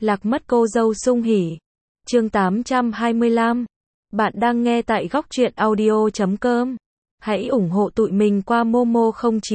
Lạc mất cô dâu sung hỉ. Chương 825. Bạn đang nghe tại góc truyện audio.com. Hãy ủng hộ tụi mình qua Momo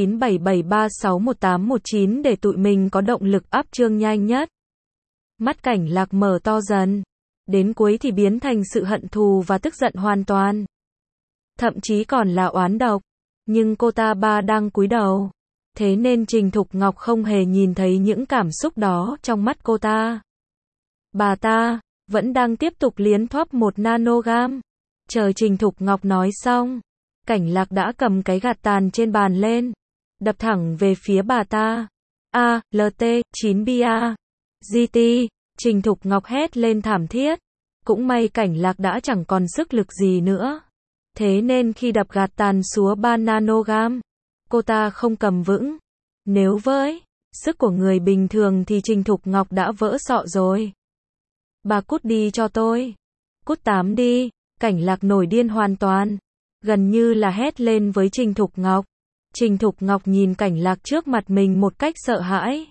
0977361819 để tụi mình có động lực up chương nhanh nhất. Mắt Cảnh Lạc mở to dần. Đến cuối thì biến thành sự hận thù và tức giận hoàn toàn. Thậm chí còn là oán độc. Nhưng cô ta đang cúi đầu. Thế nên Trình Thục Ngọc không hề nhìn thấy những cảm xúc đó trong mắt cô ta. Bà ta vẫn đang tiếp tục liến thoắp 1 nanogam. Chờ Trình Thục Ngọc nói xong, Cảnh Lạc đã cầm cái gạt tàn trên bàn lên, đập thẳng về phía bà ta. LT, 9BA, GT, Trình Thục Ngọc hét lên thảm thiết. Cũng may Cảnh Lạc đã chẳng còn sức lực gì nữa. Thế nên khi đập gạt tàn súa 3 nanogam, cô ta không cầm vững. Nếu với sức của người bình thường thì Trình Thục Ngọc đã vỡ sọ rồi. Bà cút đi cho tôi. Cút tám đi. Cảnh Lạc nổi điên hoàn toàn. Gần như là hét lên với Trình Thục Ngọc. Trình Thục Ngọc nhìn Cảnh Lạc trước mặt mình một cách sợ hãi.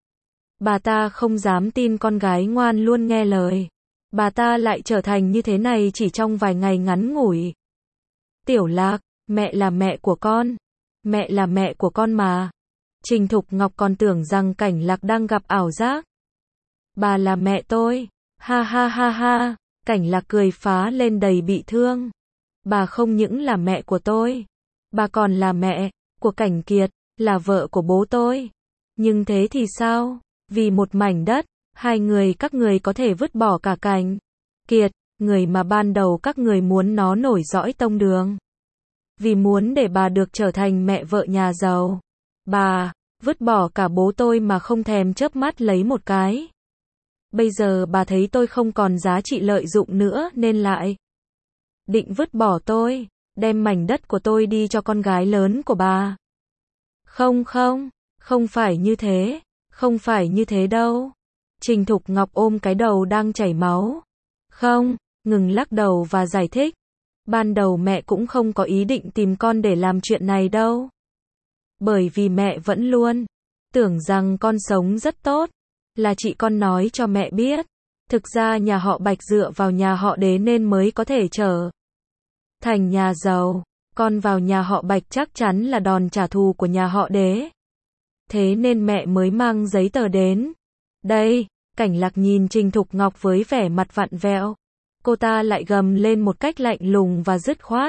Bà ta không dám tin con gái ngoan luôn nghe lời. Bà ta lại trở thành như thế này chỉ trong vài ngày ngắn ngủi. Tiểu Lạc, mẹ là mẹ của con. Mẹ là mẹ của con mà. Trình Thục Ngọc còn tưởng rằng Cảnh Lạc đang gặp ảo giác. Bà là mẹ tôi. Ha ha ha ha. Cảnh Lạc cười phá lên đầy bị thương. Bà không những là mẹ của tôi. Bà còn là mẹ của Cảnh Kiệt, là vợ của bố tôi. Nhưng thế thì sao? Vì một mảnh đất, các người có thể vứt bỏ cả Cảnh Kiệt, người mà ban đầu các người muốn nó nổi dõi tông đường. Vì muốn để bà được trở thành mẹ vợ nhà giàu. Bà vứt bỏ cả bố tôi mà không thèm chớp mắt lấy một cái. Bây giờ bà thấy tôi không còn giá trị lợi dụng nữa nên lại định vứt bỏ tôi, đem mảnh đất của tôi đi cho con gái lớn của bà. Không phải như thế, không phải như thế đâu. Trình Thục Ngọc ôm cái đầu đang chảy máu. Không, ngừng lắc đầu và giải thích. Ban đầu mẹ cũng không có ý định tìm con để làm chuyện này đâu. Bởi vì mẹ vẫn luôn tưởng rằng con sống rất tốt. Là chị con nói cho mẹ biết. Thực ra nhà họ Bạch dựa vào nhà họ Đế nên mới có thể trở thành nhà giàu. Con vào nhà họ Bạch chắc chắn là đòn trả thù của nhà họ Đế. Thế nên mẹ mới mang giấy tờ đến. Đây, Cảnh Lạc nhìn Trình Thục Ngọc với vẻ mặt vặn vẹo. Cô ta lại gầm lên một cách lạnh lùng và dứt khoát.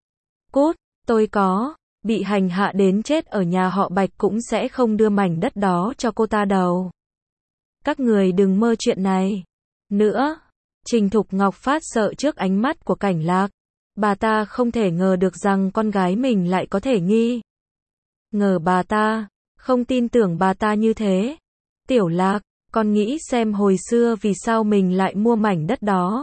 Cút, tôi có bị hành hạ đến chết ở nhà họ Bạch cũng sẽ không đưa mảnh đất đó cho cô ta đâu. Các người đừng mơ chuyện này nữa. Trình Thục Ngọc phát sợ trước ánh mắt của Cảnh Lạc. Bà ta không thể ngờ được rằng con gái mình lại có thể nghi ngờ bà ta, không tin tưởng bà ta như thế. Tiểu Lạc, con nghĩ xem hồi xưa vì sao mình lại mua mảnh đất đó.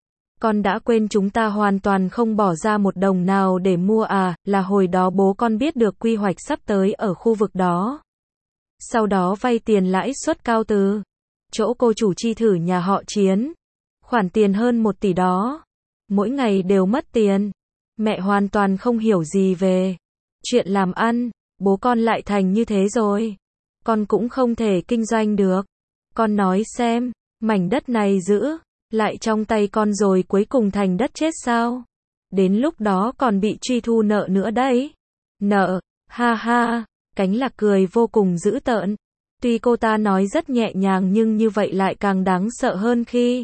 Con đã quên chúng ta hoàn toàn không bỏ ra một đồng nào để mua à, là hồi đó bố con biết được quy hoạch sắp tới ở khu vực đó. Sau đó vay tiền lãi suất cao từ chỗ cô chủ chi thử nhà họ Chiến. Khoản tiền hơn 1 tỷ đó. Mỗi ngày đều mất tiền. Mẹ hoàn toàn không hiểu gì về chuyện làm ăn. Bố con lại thành như thế rồi. Con cũng không thể kinh doanh được. Con nói xem, mảnh đất này giữ lại trong tay con rồi cuối cùng thành đất chết sao? Đến lúc đó còn bị truy thu nợ nữa đấy. Nợ, ha ha. Cảnh Lạc cười vô cùng dữ tợn. Tuy cô ta nói rất nhẹ nhàng nhưng như vậy lại càng đáng sợ hơn khi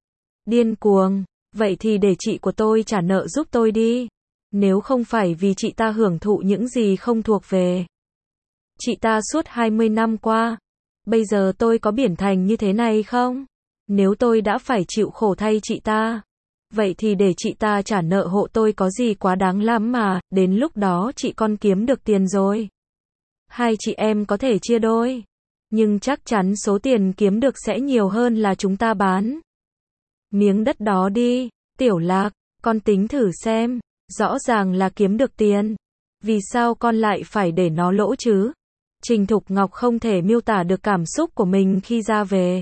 điên cuồng. Vậy thì để chị của tôi trả nợ giúp tôi đi. Nếu không phải vì chị ta hưởng thụ những gì không thuộc về chị ta suốt 20 năm qua, bây giờ tôi có biển thành như thế này không? Nếu tôi đã phải chịu khổ thay chị ta, vậy thì để chị ta trả nợ hộ tôi có gì quá đáng lắm mà, đến lúc đó chị con kiếm được tiền rồi. Hai chị em có thể chia đôi, nhưng chắc chắn số tiền kiếm được sẽ nhiều hơn là chúng ta bán miếng đất đó đi. Tiểu Lạc, con tính thử xem, rõ ràng là kiếm được tiền. Vì sao con lại phải để nó lỗ chứ? Trình Thục Ngọc không thể miêu tả được cảm xúc của mình khi ra về.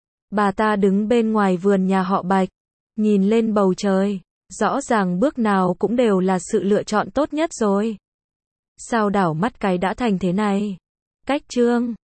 Bà ta đứng bên ngoài vườn nhà họ Bạch, nhìn lên bầu trời. Rõ ràng bước nào cũng đều là sự lựa chọn tốt nhất rồi. Sao đảo mắt cái đã thành thế này? Cách chương